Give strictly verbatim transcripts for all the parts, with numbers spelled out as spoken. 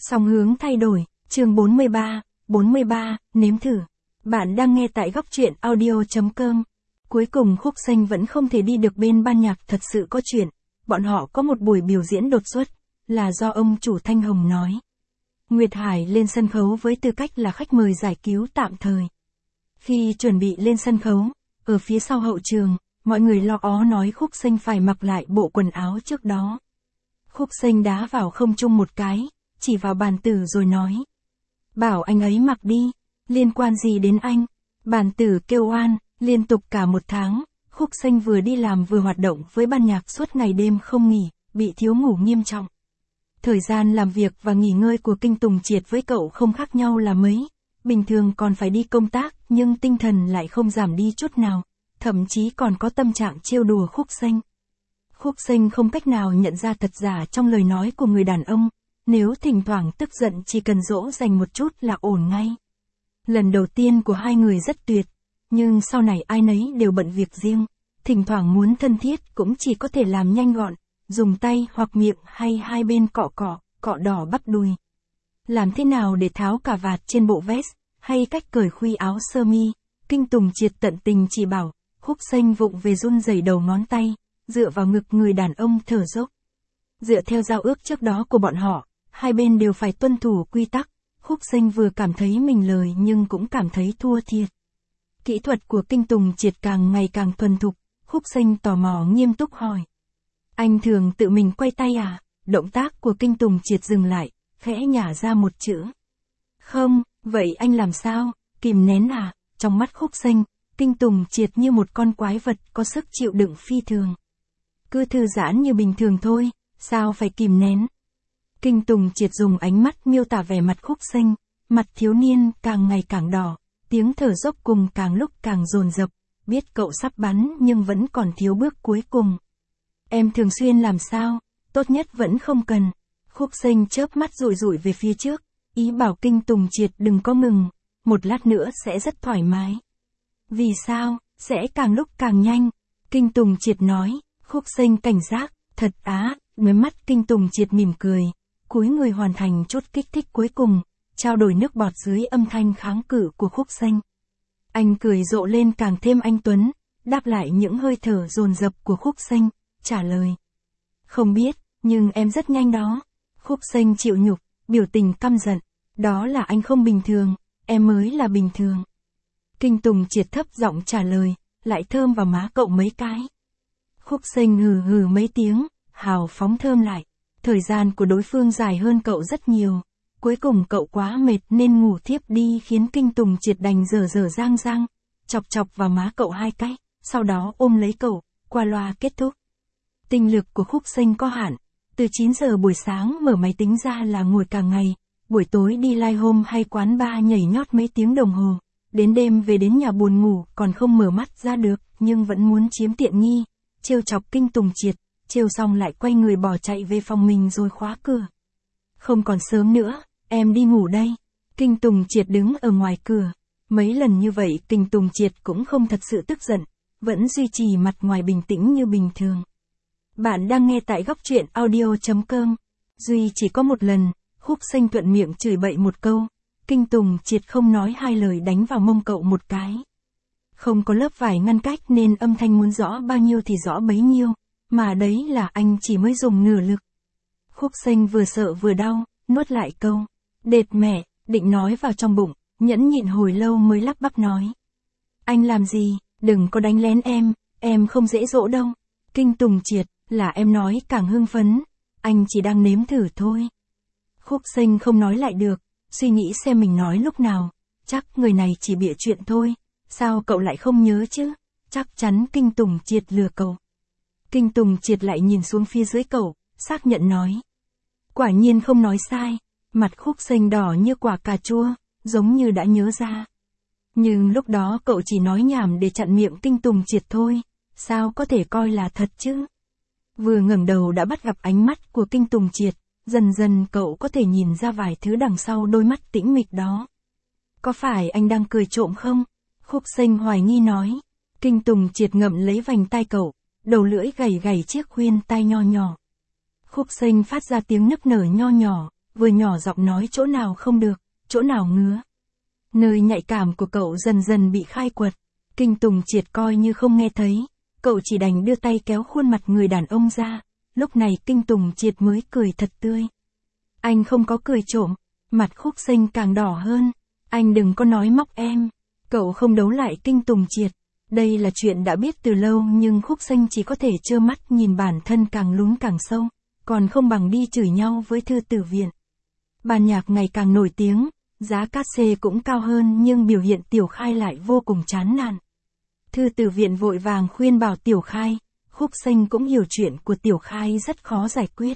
Song hướng thay đổi, chương bốn mươi ba, bốn mươi ba, nếm thử. Bạn đang nghe tại góc truyện audio chấm com. Cuối cùng Khúc Xanh vẫn không thể đi được bên ban nhạc thật sự có chuyện. Bọn họ có một buổi biểu diễn đột xuất, là do ông chủ Thanh Hồng nói. Nguyệt Hải lên sân khấu với tư cách là khách mời giải cứu tạm thời. Khi chuẩn bị lên sân khấu, ở phía sau hậu trường, mọi người lo ó nói Khúc Xanh phải mặc lại bộ quần áo trước đó. Khúc Xanh đá vào không trung một cái, chỉ vào bàn tử rồi nói. Bảo anh ấy mặc đi, liên quan gì đến anh? Bàn tử kêu oan, liên tục cả một tháng, Khúc Xanh vừa đi làm vừa hoạt động với ban nhạc suốt ngày đêm không nghỉ, bị thiếu ngủ nghiêm trọng. Thời gian làm việc và nghỉ ngơi của Kinh Tùng Triệt với cậu không khác nhau là mấy, bình thường còn phải đi công tác nhưng tinh thần lại không giảm đi chút nào, thậm chí còn có tâm trạng trêu đùa Khúc Xanh. Khúc Xanh không cách nào nhận ra thật giả trong lời nói của người đàn ông, nếu thỉnh thoảng tức giận chỉ cần dỗ dành một chút là ổn ngay. Lần đầu tiên của hai người rất tuyệt, nhưng sau này ai nấy đều bận việc riêng, thỉnh thoảng muốn thân thiết cũng chỉ có thể làm nhanh gọn, dùng tay hoặc miệng hay hai bên cọ cọ, cọ đỏ bắp đùi. Làm thế nào để tháo cà vạt trên bộ vest, hay cách cởi khuy áo sơ mi, Kinh Tùng Triệt tận tình chỉ bảo, Khúc Xanh vụng về run rẩy đầu ngón tay, dựa vào ngực người đàn ông thở dốc. Dựa theo giao ước trước đó của bọn họ, hai bên đều phải tuân thủ quy tắc, Khúc Xanh vừa cảm thấy mình lời nhưng cũng cảm thấy thua thiệt. Kỹ thuật của Kinh Tùng Triệt càng ngày càng thuần thục, Khúc Xanh tò mò nghiêm túc hỏi. Anh thường tự mình quay tay à? Động tác của Kinh Tùng Triệt dừng lại, khẽ nhả ra một chữ. Không, vậy anh làm sao? Kìm nén à? Trong mắt Khúc Xanh, Kinh Tùng Triệt như một con quái vật có sức chịu đựng phi thường. Cứ thư giãn như bình thường thôi, sao phải kìm nén? Kinh Tùng Triệt dùng ánh mắt miêu tả vẻ mặt Khúc Xanh, mặt thiếu niên càng ngày càng đỏ, tiếng thở dốc cùng càng lúc càng dồn dập, biết cậu sắp bắn nhưng vẫn còn thiếu bước cuối cùng. Em thường xuyên làm sao? Tốt nhất vẫn không cần. Khúc Xanh chớp mắt rụi rụi về phía trước, ý bảo Kinh Tùng Triệt đừng có ngừng, một lát nữa sẽ rất thoải mái. Vì sao? Sẽ càng lúc càng nhanh. Kinh Tùng Triệt nói. Khúc Xanh cảnh giác, thật á, mấy mắt Kinh Tùng Triệt mỉm cười, cúi người hoàn thành chút kích thích cuối cùng, trao đổi nước bọt dưới âm thanh kháng cự của Khúc Xanh. Anh cười rộ lên càng thêm anh tuấn, đáp lại những hơi thở dồn dập của Khúc Xanh, trả lời. Không biết, nhưng em rất nhanh đó. Khúc Xanh chịu nhục, biểu tình căm giận, đó là anh không bình thường, em mới là bình thường. Kinh Tùng Triệt thấp giọng trả lời, lại thơm vào má cậu mấy cái. Khúc Xanh hừ hừ mấy tiếng, hào phóng thơm lại. Thời gian của đối phương dài hơn cậu rất nhiều. Cuối cùng cậu quá mệt nên ngủ thiếp đi khiến Kinh Tùng Triệt đành dở dở dang dang, chọc chọc vào má cậu hai cái, sau đó ôm lấy cậu, qua loa kết thúc. Tinh lực của Khúc Xanh có hạn, từ chín giờ buổi sáng mở máy tính ra là ngồi cả ngày, buổi tối đi live home hay quán bar nhảy nhót mấy tiếng đồng hồ, đến đêm về đến nhà buồn ngủ còn không mở mắt ra được nhưng vẫn muốn chiếm tiện nghi, trêu chọc Kinh Tùng Triệt, trêu xong lại quay người bỏ chạy về phòng mình rồi khóa cửa. Không còn sớm nữa, em đi ngủ đây. Kinh Tùng Triệt đứng ở ngoài cửa, mấy lần như vậy Kinh Tùng Triệt cũng không thật sự tức giận, vẫn duy trì mặt ngoài bình tĩnh như bình thường. Bạn đang nghe tại góc truyện audio chấm com. Duy chỉ có một lần, Khúc Xanh thuận miệng chửi bậy một câu, Kinh Tùng Triệt không nói hai lời đánh vào mông cậu một cái. Không có lớp vải ngăn cách nên âm thanh muốn rõ bao nhiêu thì rõ bấy nhiêu, mà đấy là anh chỉ mới dùng nửa lực. Khúc Xanh vừa sợ vừa đau, nuốt lại câu, đệt mẹ, định nói vào trong bụng, nhẫn nhịn hồi lâu mới lắp bắp nói. Anh làm gì, đừng có đánh lén em, em không dễ dỗ đâu. Kinh Tùng Triệt, là em nói càng hưng phấn, anh chỉ đang nếm thử thôi. Khúc Xanh không nói lại được, suy nghĩ xem mình nói lúc nào, chắc người này chỉ bịa chuyện thôi, sao cậu lại không nhớ chứ, chắc chắn Kinh Tùng Triệt lừa cậu. Kinh Tùng Triệt lại nhìn xuống phía dưới cậu, xác nhận nói. Quả nhiên không nói sai, mặt Khúc Xanh đỏ như quả cà chua, giống như đã nhớ ra. Nhưng lúc đó cậu chỉ nói nhảm để chặn miệng Kinh Tùng Triệt thôi, sao có thể coi là thật chứ? Vừa ngẩng đầu đã bắt gặp ánh mắt của Kinh Tùng Triệt, dần dần cậu có thể nhìn ra vài thứ đằng sau đôi mắt tĩnh mịch đó. Có phải anh đang cười trộm không? Khúc Xanh hoài nghi nói. Kinh Tùng Triệt ngậm lấy vành tai cậu, đầu lưỡi gầy gầy chiếc khuyên tai nho nhỏ. Khúc Xanh phát ra tiếng nức nở nho nhỏ, vừa nhỏ giọng nói chỗ nào không được, chỗ nào ngứa. Nơi nhạy cảm của cậu dần dần bị khai quật. Kinh Tùng Triệt coi như không nghe thấy, cậu chỉ đành đưa tay kéo khuôn mặt người đàn ông ra. Lúc này Kinh Tùng Triệt mới cười thật tươi. Anh không có cười trộm, mặt Khúc Sinh càng đỏ hơn. Anh đừng có nói móc em. Cậu không đấu lại Kinh Tùng Triệt. Đây là chuyện đã biết từ lâu nhưng Khúc Sinh chỉ có thể trơ mắt nhìn bản thân càng lún càng sâu, còn không bằng đi chửi nhau với Thư Tử Viện. Ban nhạc ngày càng nổi tiếng, giá cát xê cũng cao hơn nhưng biểu hiện Tiểu Khai lại vô cùng chán nản. Thư Tử Viện vội vàng khuyên bảo Tiểu Khai, Khúc Sinh cũng hiểu chuyện của Tiểu Khai rất khó giải quyết.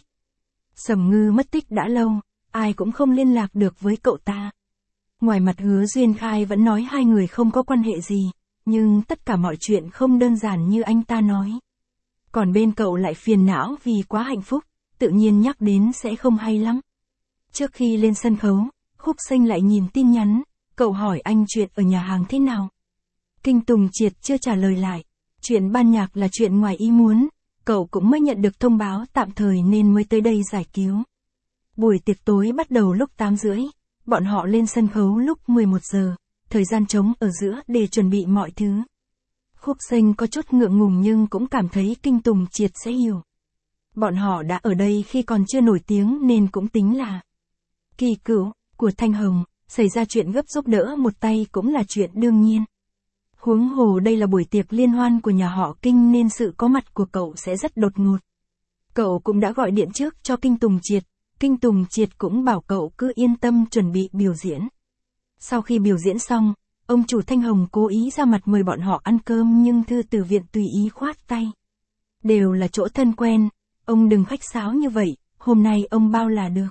Sầm Ngư mất tích đã lâu, ai cũng không liên lạc được với cậu ta. Ngoài mặt Hứa Duyên Khai vẫn nói hai người không có quan hệ gì, nhưng tất cả mọi chuyện không đơn giản như anh ta nói. Còn bên cậu lại phiền não vì quá hạnh phúc, tự nhiên nhắc đến sẽ không hay lắm. Trước khi lên sân khấu, Khúc Sinh lại nhìn tin nhắn, cậu hỏi anh chuyện ở nhà hàng thế nào. Kinh Tùng Triệt chưa trả lời lại, chuyện ban nhạc là chuyện ngoài ý muốn, cậu cũng mới nhận được thông báo tạm thời nên mới tới đây giải cứu. Buổi tiệc tối bắt đầu lúc tám rưỡi, bọn họ lên sân khấu lúc mười một giờ, thời gian trống ở giữa để chuẩn bị mọi thứ. Khúc Sinh có chút ngượng ngùng nhưng cũng cảm thấy Kinh Tùng Triệt sẽ hiểu. Bọn họ đã ở đây khi còn chưa nổi tiếng nên cũng tính là kỳ cựu của Thanh Hồng, xảy ra chuyện gấp giúp đỡ một tay cũng là chuyện đương nhiên. Huống hồ đây là buổi tiệc liên hoan của nhà họ Kinh nên sự có mặt của cậu sẽ rất đột ngột. Cậu cũng đã gọi điện trước cho Kinh Tùng Triệt, Kinh Tùng Triệt cũng bảo cậu cứ yên tâm chuẩn bị biểu diễn. Sau khi biểu diễn xong, ông chủ Thanh Hồng cố ý ra mặt mời bọn họ ăn cơm nhưng Thư Tử Viện tùy ý khoát tay. Đều là chỗ thân quen, ông đừng khách sáo như vậy, hôm nay ông bao là được.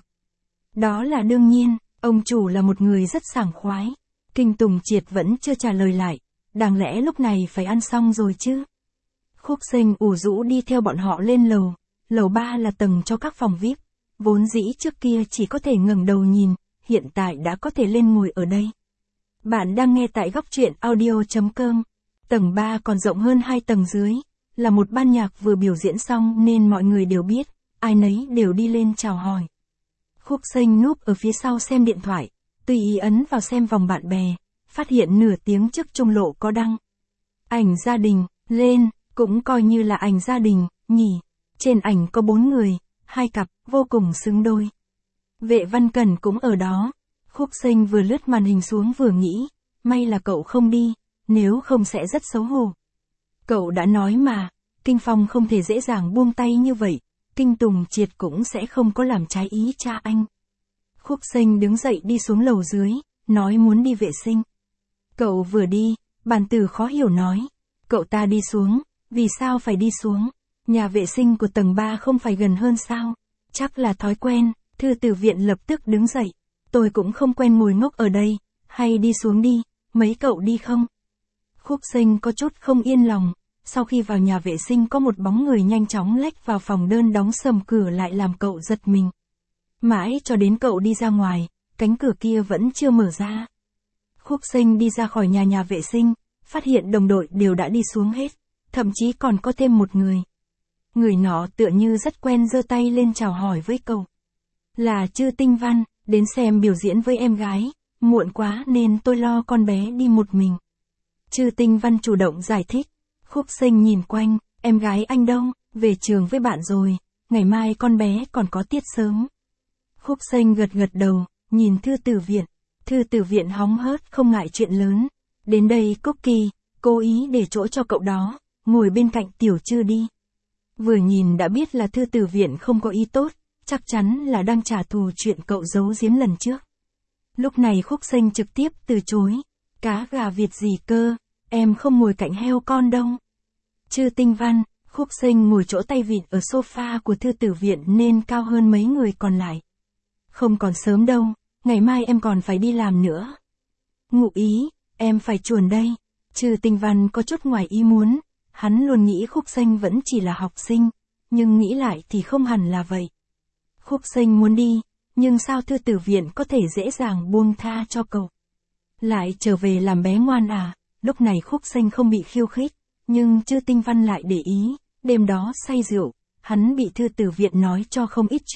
Đó là đương nhiên, ông chủ là một người rất sảng khoái. Kinh Tùng Triệt vẫn chưa trả lời lại, đáng lẽ lúc này phải ăn xong rồi chứ. Khúc Sinh ủ rũ đi theo bọn họ lên lầu, lầu ba là tầng cho các phòng vi ai pi, vốn dĩ trước kia chỉ có thể ngẩng đầu nhìn, hiện tại đã có thể lên ngồi ở đây. Bạn đang nghe tại góc truyện audio chấm com. Tầng ba còn rộng hơn hai tầng dưới, là một ban nhạc vừa biểu diễn xong nên mọi người đều biết, ai nấy đều đi lên chào hỏi. Khúc Sinh núp ở phía sau xem điện thoại, tùy ý ấn vào xem vòng bạn bè, phát hiện nửa tiếng trước Trung Lộ có đăng ảnh gia đình lên, cũng coi như là ảnh gia đình, nhỉ. Trên ảnh có bốn người, hai cặp, vô cùng xứng đôi. Vệ Văn Cẩn cũng ở đó. Khúc Sinh vừa lướt màn hình xuống vừa nghĩ, may là cậu không đi, nếu không sẽ rất xấu hổ. Cậu đã nói mà, Kinh Phong không thể dễ dàng buông tay như vậy, Kinh Tùng Triệt cũng sẽ không có làm trái ý cha anh. Khúc Sinh đứng dậy đi xuống lầu dưới, nói muốn đi vệ sinh. Cậu vừa đi, bàn tử khó hiểu nói, cậu ta đi xuống, vì sao phải đi xuống, nhà vệ sinh của tầng ba không phải gần hơn sao, chắc là thói quen. Thư Tử Viện lập tức đứng dậy, tôi cũng không quen ngồi ngốc ở đây, hay đi xuống đi, mấy cậu đi không? Khúc Sinh có chút không yên lòng, sau khi vào nhà vệ sinh có một bóng người nhanh chóng lách vào phòng đơn đóng sầm cửa lại làm cậu giật mình. Mãi cho đến cậu đi ra ngoài, cánh cửa kia vẫn chưa mở ra. Khúc Sinh đi ra khỏi nhà nhà vệ sinh, phát hiện đồng đội đều đã đi xuống hết, thậm chí còn có thêm một người. Người nọ tựa như rất quen giơ tay lên chào hỏi với cậu. Là Chư Tinh Văn, đến xem biểu diễn với em gái, muộn quá nên tôi lo con bé đi một mình. Chư Tinh Văn chủ động giải thích. Khúc Sinh nhìn quanh, em gái anh đâu, về trường với bạn rồi, ngày mai con bé còn có tiết sớm. Khúc Sinh gật gật đầu, nhìn Thư Tử Viện. Thư Tử Viện hóng hớt không ngại chuyện lớn. Đến đây Cookie, cố ý để chỗ cho cậu đó, ngồi bên cạnh Tiểu Chư đi. Vừa nhìn đã biết là Thư Tử Viện không có ý tốt, chắc chắn là đang trả thù chuyện cậu giấu giếm lần trước. Lúc này Khúc Sinh trực tiếp từ chối. Cá gà Việt gì cơ, em không ngồi cạnh heo con đâu. Chư Tinh Văn, Khúc Sinh ngồi chỗ tay vịn ở sofa của Thư Tử Viện nên cao hơn mấy người còn lại. Không còn sớm đâu, ngày mai em còn phải đi làm nữa. Ngụ ý, em phải chuồn đây. Chư Tinh Văn có chút ngoài ý muốn, hắn luôn nghĩ Khúc Sinh vẫn chỉ là học sinh, nhưng nghĩ lại thì không hẳn là vậy. Khúc Sinh muốn đi, nhưng sao Thư Tử Viện có thể dễ dàng buông tha cho cậu? Lại trở về làm bé ngoan à? Lúc này Khúc Sinh không bị khiêu khích, nhưng Chư Tinh Văn lại để ý, đêm đó say rượu, hắn bị Thư Tử Viện nói cho không ít chuyện,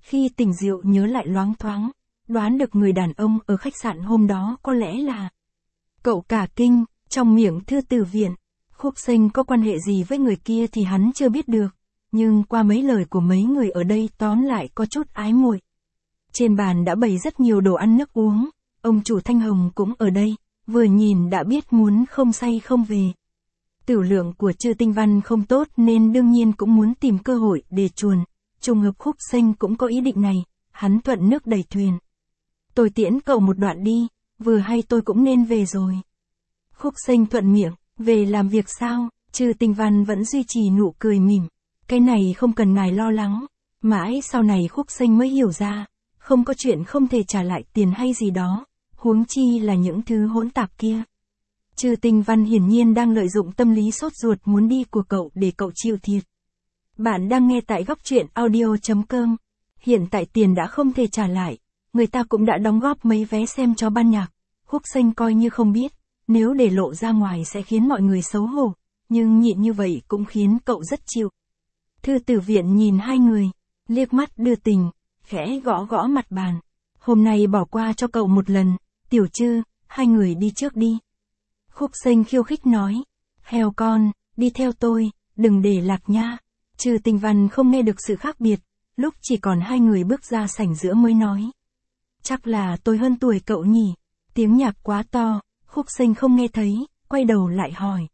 Khi tỉnh rượu nhớ lại loáng thoáng, đoán được người đàn ông ở khách sạn hôm đó có lẽ là cậu. Cả kinh, trong miệng Thư Tử Viện, Khúc Sinh có quan hệ gì với người kia thì hắn chưa biết được, nhưng qua mấy lời của mấy người ở đây tóm lại có chút ái muội. Trên bàn đã bày rất nhiều đồ ăn nước uống, ông chủ Thanh Hồng cũng ở đây, vừa nhìn đã biết muốn không say không về. Tiểu lượng của Trư Tinh Văn không tốt nên đương nhiên cũng muốn tìm cơ hội để chuồn, trùng hợp Khúc Sinh cũng có ý định này, hắn thuận nước đẩy thuyền. Tôi tiễn cậu một đoạn đi, vừa hay tôi cũng nên về rồi. Khúc Sinh thuận miệng, về làm việc sao? Trư Tinh Văn vẫn duy trì nụ cười mỉm. Cái này không cần ngài lo lắng. Mãi sau này Khúc Sinh mới hiểu ra, không có chuyện không thể trả lại tiền hay gì đó, huống chi là những thứ hỗn tạp kia. Trư Tinh Văn hiển nhiên đang lợi dụng tâm lý sốt ruột muốn đi của cậu để cậu chịu thiệt. Bạn đang nghe tại góc truyện audio chấm com. Hiện tại tiền đã không thể trả lại, người ta cũng đã đóng góp mấy vé xem cho ban nhạc. Khúc Sinh coi như không biết, nếu để lộ ra ngoài sẽ khiến mọi người xấu hổ, nhưng nhịn như vậy cũng khiến cậu rất chịu. Thư Tử Viện nhìn hai người, liếc mắt đưa tình, khẽ gõ gõ mặt bàn. Hôm nay bỏ qua cho cậu một lần, Tiểu Trư, hai người đi trước đi. Khúc Sinh khiêu khích nói, heo con, đi theo tôi, đừng để lạc nha. Trư Tinh Văn không nghe được sự khác biệt, lúc chỉ còn hai người bước ra sảnh giữa mới nói. Chắc là tôi hơn tuổi cậu nhỉ, tiếng nhạc quá to, Khúc Sinh không nghe thấy, quay đầu lại hỏi.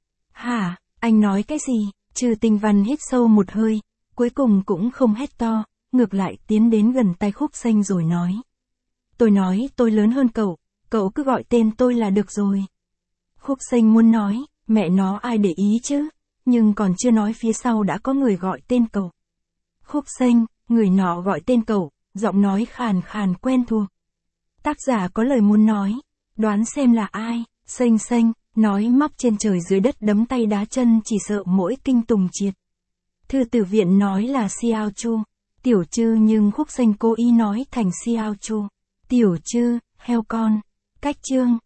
Hả, anh nói cái gì? Trư Tinh Văn hít sâu một hơi, cuối cùng cũng không hét to, ngược lại tiến đến gần tay Khúc Sinh rồi nói. Tôi nói tôi lớn hơn cậu, cậu cứ gọi tên tôi là được rồi. Khúc Sinh muốn nói, mẹ nó ai để ý chứ, nhưng còn chưa nói phía sau đã có người gọi tên cậu. Khúc Sinh, người nọ gọi tên cậu, giọng nói khàn khàn quen thuộc. Tác giả có lời muốn nói, đoán xem là ai. Sinh Sinh, nói móc trên trời dưới đất đấm tay đá chân chỉ sợ mỗi kinh tùng triệt. Thư Tử Viện nói là Xiao Chu, Tiểu Trư, nhưng Khúc Sinh cố ý nói thành Xiao Chu. Tiểu Trư, heo con. Cách chương.